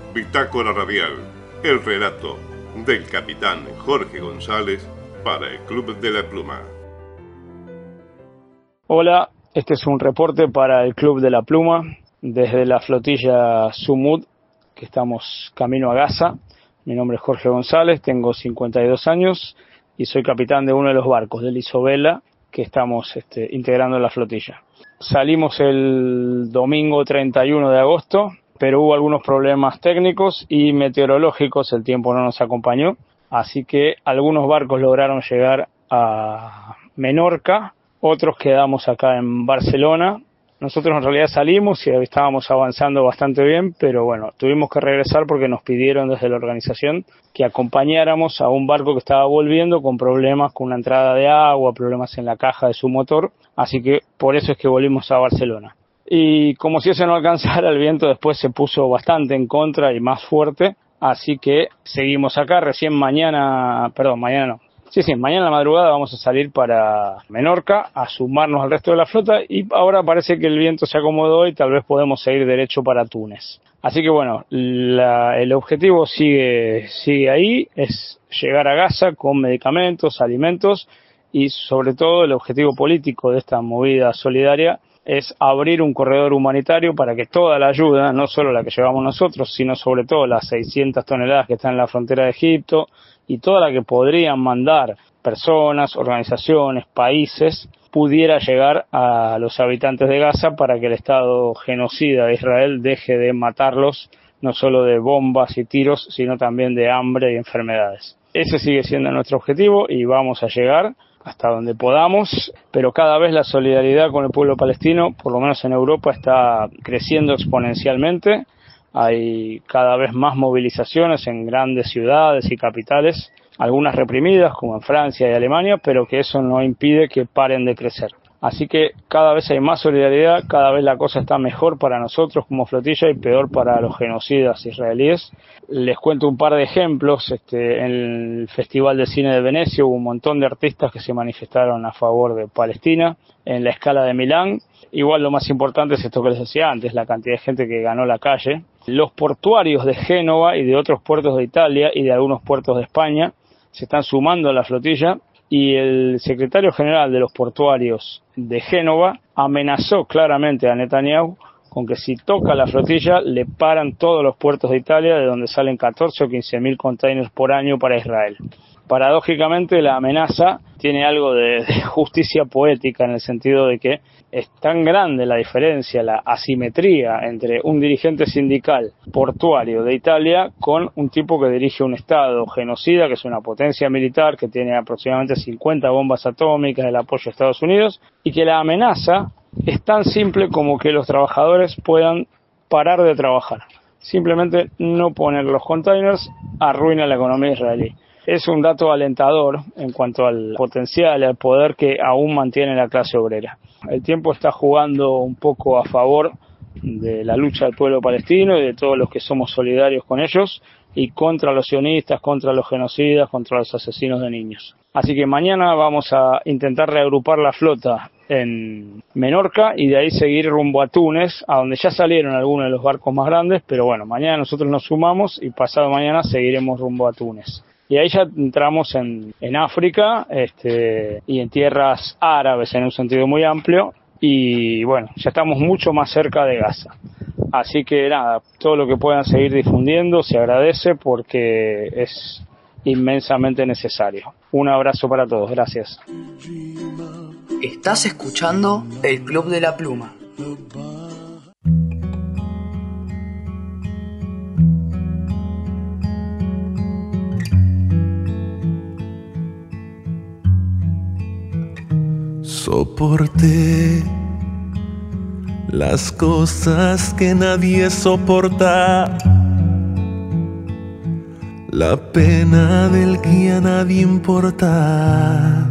Bitácora Radial, el relato del capitán Jorge González para el Club de la Pluma. Hola, este es un reporte para el Club de la Pluma desde la flotilla Sumud, que estamos camino a Gaza. Mi nombre es Jorge González, tengo 52 años y soy capitán de uno de los barcos, del Isabela, que estamos integrando en la flotilla. Salimos el domingo 31 de agosto, pero hubo algunos problemas técnicos y meteorológicos, el tiempo no nos acompañó, así que algunos barcos lograron llegar a Menorca, otros quedamos acá en Barcelona. Nosotros en realidad salimos y estábamos avanzando bastante bien, pero bueno, tuvimos que regresar porque nos pidieron desde la organización que acompañáramos a un barco que estaba volviendo con problemas con una entrada de agua, problemas en la caja de su motor, así que por eso es que volvimos a Barcelona. Y como si eso no alcanzara, el viento después se puso bastante en contra y más fuerte, así que seguimos acá. Mañana en la madrugada vamos a salir para Menorca a sumarnos al resto de la flota y ahora parece que el viento se acomodó y tal vez podemos seguir derecho para Túnez. Así que bueno, el objetivo sigue ahí, es llegar a Gaza con medicamentos, alimentos y sobre todo el objetivo político de esta movida solidaria es abrir un corredor humanitario para que toda la ayuda, no solo la que llevamos nosotros, sino sobre todo las 600 toneladas que están en la frontera de Egipto y toda la que podrían mandar personas, organizaciones, países, pudiera llegar a los habitantes de Gaza para que el Estado genocida de Israel deje de matarlos, no solo de bombas y tiros, sino también de hambre y enfermedades. Ese sigue siendo nuestro objetivo y vamos a llegar hasta donde podamos, pero cada vez la solidaridad con el pueblo palestino, por lo menos en Europa, está creciendo exponencialmente. Hay cada vez más movilizaciones en grandes ciudades y capitales, algunas reprimidas como en Francia y Alemania, pero que eso no impide que paren de crecer. Así que cada vez hay más solidaridad, cada vez la cosa está mejor para nosotros como flotilla y peor para los genocidas israelíes. Les cuento un par de ejemplos. En el Festival de Cine de Venecia hubo un montón de artistas que se manifestaron a favor de Palestina. En la Scala de Milán, igual lo más importante es esto que les decía antes, la cantidad de gente que ganó la calle. Los portuarios de Génova y de otros puertos de Italia y de algunos puertos de España se están sumando a la flotilla. Y el secretario general de los portuarios de Génova amenazó claramente a Netanyahu con que si toca la flotilla le paran todos los puertos de Italia de donde salen 14 o 15.000 containers por año para Israel. Paradójicamente la amenaza tiene algo de justicia poética en el sentido de que es tan grande la diferencia, la asimetría entre un dirigente sindical portuario de Italia con un tipo que dirige un estado genocida, que es una potencia militar, que tiene aproximadamente 50 bombas atómicas, el apoyo de Estados Unidos, y que la amenaza es tan simple como que los trabajadores puedan parar de trabajar. Simplemente no poner los containers arruina la economía israelí. Es un dato alentador en cuanto al potencial y al poder que aún mantiene la clase obrera. El tiempo está jugando un poco a favor de la lucha del pueblo palestino y de todos los que somos solidarios con ellos y contra los sionistas, contra los genocidas, contra los asesinos de niños. Así que mañana vamos a intentar reagrupar la flota en Menorca y de ahí seguir rumbo a Túnez, a donde ya salieron algunos de los barcos más grandes, pero bueno, mañana nosotros nos sumamos y pasado mañana seguiremos rumbo a Túnez. Y ahí ya entramos en África y en tierras árabes en un sentido muy amplio y bueno, ya estamos mucho más cerca de Gaza. Así que nada, todo lo que puedan seguir difundiendo se agradece porque es inmensamente necesario. Un abrazo para todos, gracias. Estás escuchando el Club de la Pluma. Soporté las cosas que nadie soporta, la pena del que a nadie importa,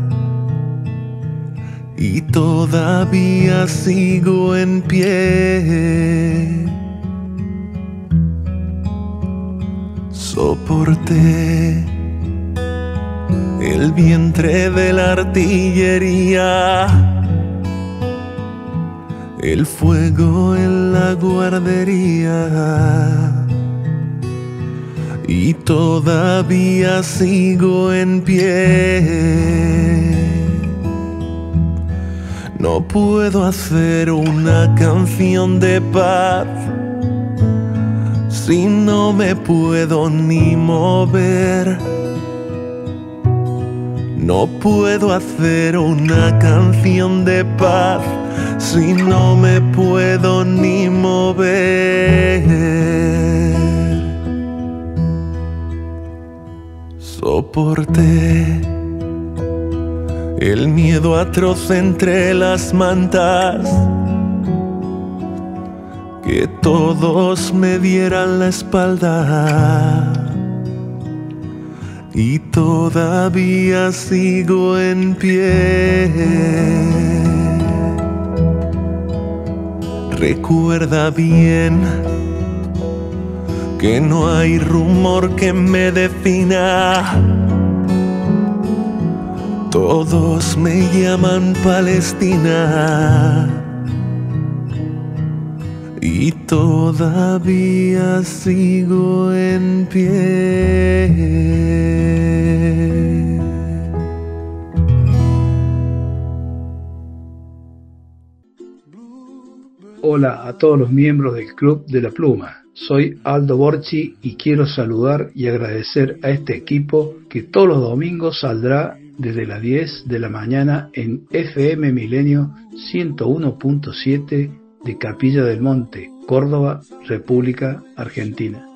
y todavía sigo en pie. Soporté el vientre de la artillería, el fuego en la guardería, y todavía sigo en pie. No puedo hacer una canción de paz si no me puedo ni mover. No puedo hacer una canción de paz si no me puedo ni mover. Soporté el miedo atroz entre las mantas, que todos me dieran la espalda, y todavía sigo en pie. Recuerda bien que no hay rumor que me defina. Todos me llaman Palestina y todavía sigo en pie. Hola a todos los miembros del Club de la Pluma. Soy Aldo Borchi y quiero saludar y agradecer a este equipo que todos los domingos saldrá desde las 10 de la mañana en FM Milenio 101.7 de Capilla del Monte, Córdoba, República Argentina.